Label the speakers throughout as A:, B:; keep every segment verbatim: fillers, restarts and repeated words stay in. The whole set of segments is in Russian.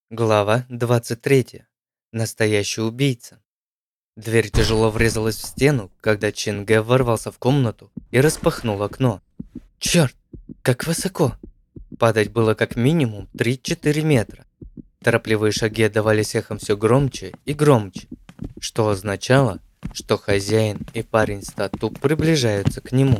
A: Глава двадцать третья. Настоящий убийца. Дверь тяжело врезалась в стену, когда Чинге ворвался в комнату и распахнул окно. Черт, как высоко! Падать было как минимум три-четыре метра. Торопливые шаги отдавались эхом все громче и громче, что означало, что хозяин и парень с тату приближаются к нему.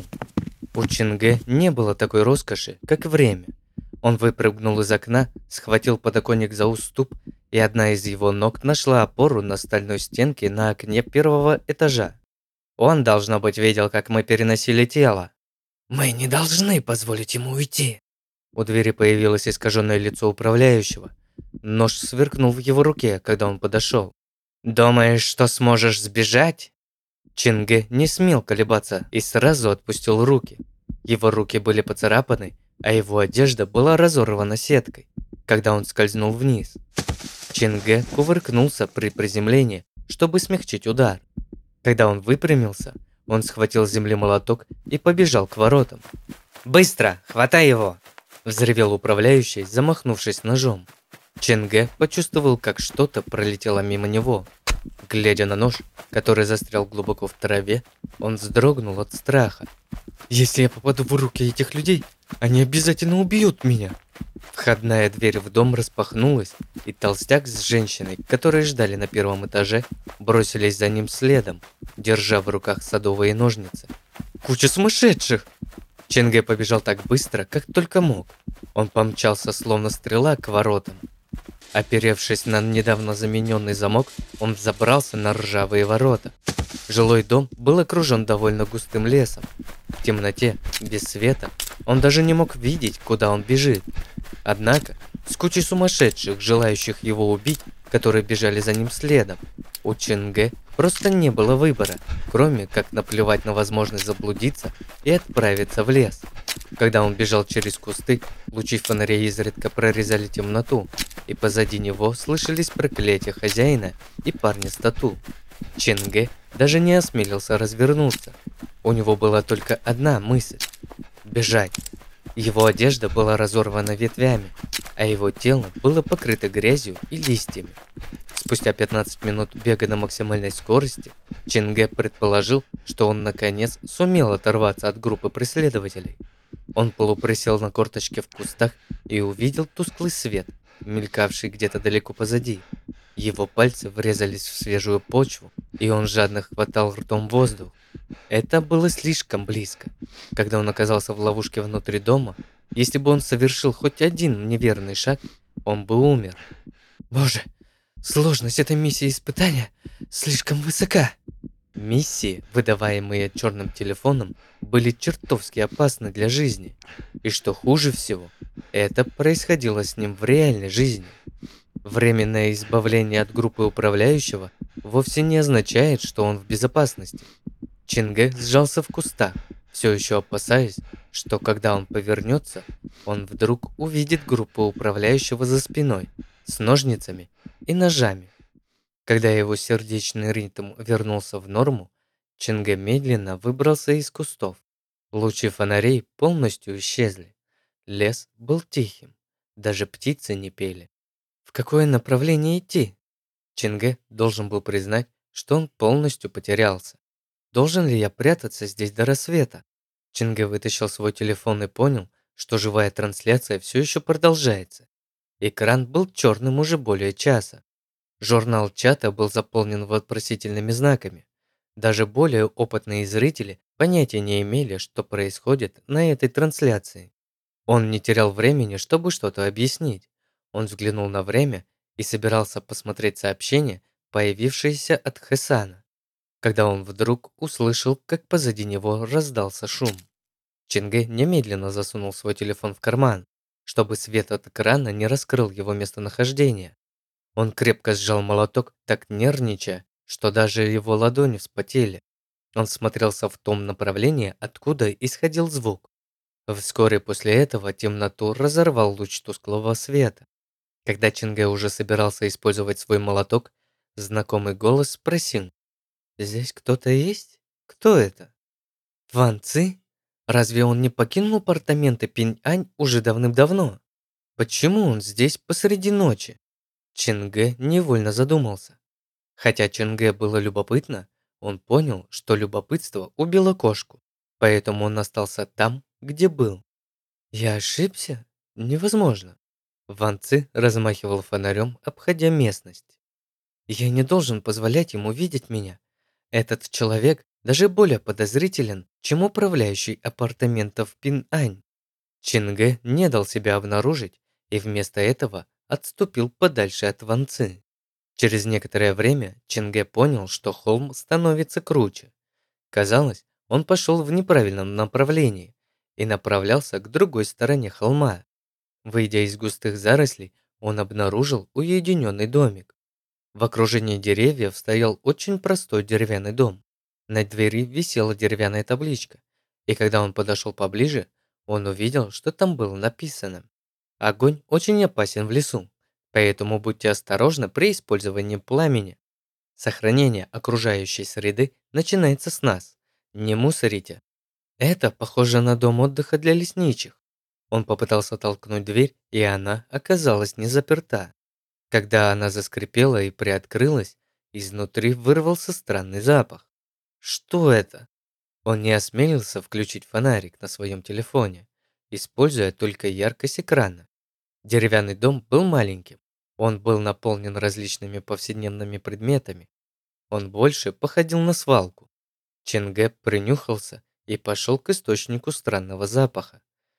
A: У Чинге не было такой роскоши, как время. Он выпрыгнул из окна, схватил подоконник за уступ, и одна из его ног нашла опору на стальной стенке на окне первого этажа. Он, должно быть, видел, как мы переносили тело. «Мы не должны позволить ему уйти!» У двери появилось искаженное лицо управляющего. Нож сверкнул в его руке, когда он подошел. «Думаешь, что сможешь сбежать?» Чинге не смел колебаться и сразу отпустил руки. Его руки были поцарапаны, а его одежда была разорвана сеткой, когда он скользнул вниз. Чинге кувыркнулся при приземлении, чтобы смягчить удар. Когда он выпрямился, он схватил с земли молоток и побежал к воротам. «Быстро! Хватай его!» – взревел управляющий, замахнувшись ножом. Чинге почувствовал, как что-то пролетело мимо него. Глядя на нож, который застрял глубоко в траве, он вздрогнул от страха. «Если я попаду в руки этих людей, они обязательно убьют меня!» Входная дверь в дом распахнулась, и толстяк с женщиной, которые ждали на первом этаже, бросились за ним следом, держа в руках садовые ножницы. «Куча сумасшедших!» Чинге побежал так быстро, как только мог. Он помчался, словно стрела, к воротам. Оперевшись на недавно замененный замок, он взобрался на ржавые ворота. Жилой дом был окружен довольно густым лесом. В темноте, без света, он даже не мог видеть, куда он бежит. Однако, с кучей сумасшедших, желающих его убить, которые бежали за ним следом, у Чинге просто не было выбора, кроме как наплевать на возможность заблудиться и отправиться в лес. Когда он бежал через кусты, лучи фонарей изредка прорезали темноту, и позади него слышались проклятия хозяина и парня с тату. Чинге даже не осмелился развернуться. У него была только одна мысль – бежать. Его одежда была разорвана ветвями, а его тело было покрыто грязью и листьями. Спустя пятнадцать минут бега на максимальной скорости, Чинге предположил, что он наконец сумел оторваться от группы преследователей. Он полуприсел на корточке в кустах и увидел тусклый свет, мелькавший где-то далеко позади. Его пальцы врезались в свежую почву, и он жадно хватал ртом воздух. Это было слишком близко. Когда он оказался в ловушке внутри дома, если бы он совершил хоть один неверный шаг, он бы умер. Боже, сложность этой миссии испытания слишком высока. Миссии, выдаваемые черным телефоном, были чертовски опасны для жизни. И что хуже всего, это происходило с ним в реальной жизни. Временное избавление от группы управляющего вовсе не означает, что он в безопасности. Чинге сжался в кустах, все еще опасаясь, что когда он повернется, он вдруг увидит группу управляющего за спиной, с ножницами и ножами. Когда его сердечный ритм вернулся в норму, Чинге медленно выбрался из кустов. Лучи фонарей полностью исчезли. Лес был тихим, даже птицы не пели. В какое направление идти? Чинге должен был признать, что он полностью потерялся. Должен ли я прятаться здесь до рассвета? Чинге вытащил свой телефон и понял, что живая трансляция все еще продолжается. Экран был черным уже более часа. Журнал чата был заполнен вопросительными знаками. Даже более опытные зрители понятия не имели, что происходит на этой трансляции. Он не терял времени, чтобы что-то объяснить. Он взглянул на время и собирался посмотреть сообщение, появившееся от Хесана, когда он вдруг услышал, как позади него раздался шум. Чинге немедленно засунул свой телефон в карман, чтобы свет от экрана не раскрыл его местонахождение. Он крепко сжал молоток, так нервничая, что даже его ладони вспотели. Он смотрелся в том направлении, откуда исходил звук. Вскоре после этого темноту разорвал луч тусклого света. Когда Чинге уже собирался использовать свой молоток, знакомый голос спросил: «Здесь кто-то есть? Кто это? Ван Ци? Разве он не покинул апартаменты Пинь-Ань уже давным-давно? Почему он здесь посреди ночи?» Чинге невольно задумался. Хотя Чинге было любопытно, он понял, что любопытство убило кошку, поэтому он остался там, где был. Я ошибся? Невозможно. Ван Ци размахивал фонарем, обходя местность. Я не должен позволять ему видеть меня. Этот человек даже более подозрителен, чем управляющий апартаментов Пин-Ань. Чинге не дал себя обнаружить и вместо этого отступил подальше от Ван Ци. Через некоторое время Чинге понял, что холм становится круче. Казалось, он пошел в неправильном направлении и направлялся к другой стороне холма. Выйдя из густых зарослей, он обнаружил уединенный домик. В окружении деревьев стоял очень простой деревянный дом. На двери висела деревянная табличка, и когда он подошел поближе, он увидел, что там было написано: «Огонь очень опасен в лесу, поэтому будьте осторожны при использовании пламени. Сохранение окружающей среды начинается с нас. Не мусорите». Это похоже на дом отдыха для лесничих. Он попытался толкнуть дверь, и она оказалась не заперта. Когда она заскрипела и приоткрылась, изнутри вырвался странный запах. Что это? Он не осмелился включить фонарик на своем телефоне, используя только яркость экрана. Деревянный дом был маленьким. Он был наполнен различными повседневными предметами. Он больше походил на свалку. Ченге принюхался и пошел к источнику странного запаха.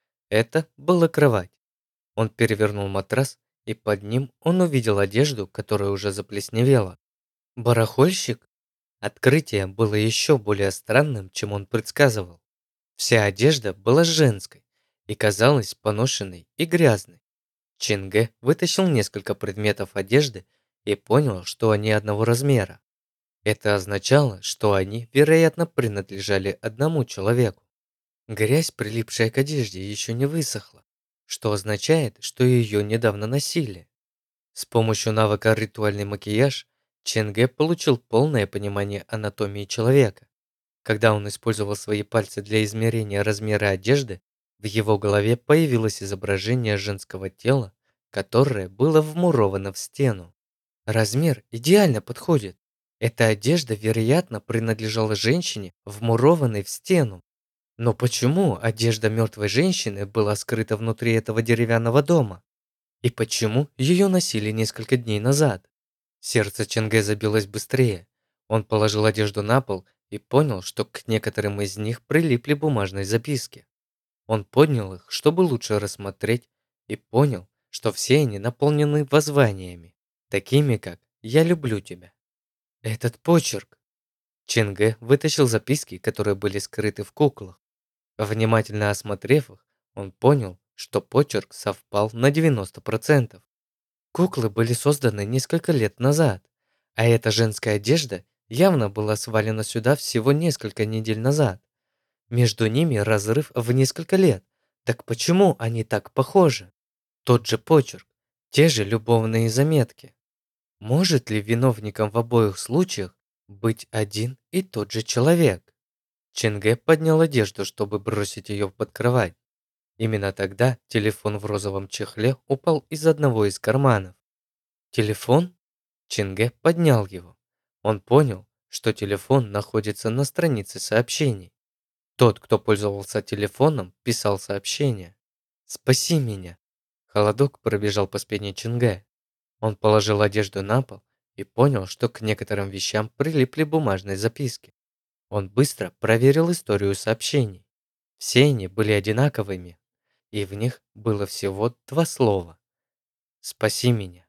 A: Это была кровать. Он перевернул матрас, и под ним он увидел одежду, которая уже заплесневела. Барахольщик? Открытие было еще более странным, чем он предсказывал. Вся одежда была женской и казалась поношенной и грязной. Чинге вытащил несколько предметов одежды и понял, что они одного размера. Это означало, что они, вероятно, принадлежали одному человеку. Грязь, прилипшая к одежде, еще не высохла, что означает, что ее недавно носили. С помощью навыка «Ритуальный макияж» Ченге получил полное понимание анатомии человека. Когда он использовал свои пальцы для измерения размера одежды, в его голове появилось изображение женского тела, которое было вмуровано в стену. Размер идеально подходит. Эта одежда, вероятно, принадлежала женщине, вмурованной в стену. Но почему одежда мертвой женщины была скрыта внутри этого деревянного дома? И почему ее носили несколько дней назад? Сердце Ченге забилось быстрее. Он положил одежду на пол и понял, что к некоторым из них прилипли бумажные записки. Он поднял их, чтобы лучше рассмотреть, и понял, что все они наполнены воззваниями, такими как «Я люблю тебя». Этот почерк. Ченге вытащил записки, которые были скрыты в куклах. Внимательно осмотрев их, он понял, что почерк совпал на девяносто процентов. Куклы были созданы несколько лет назад, а эта женская одежда явно была свалена сюда всего несколько недель назад. Между ними разрыв в несколько лет. Так почему они так похожи? Тот же почерк, те же любовные заметки. Может ли виновником в обоих случаях быть один и тот же человек? Ченге поднял одежду, чтобы бросить ее под кровать. Именно тогда телефон в розовом чехле упал из одного из карманов. Телефон? Ченге поднял его. Он понял, что телефон находится на странице сообщений. Тот, кто пользовался телефоном, писал сообщение. «Спаси меня!» Холодок пробежал по спине Ченге. Он положил одежду на пол и понял, что к некоторым вещам прилипли бумажные записки. Он быстро проверил историю сообщений. Все они были одинаковыми, и в них было всего два слова: «Спаси меня».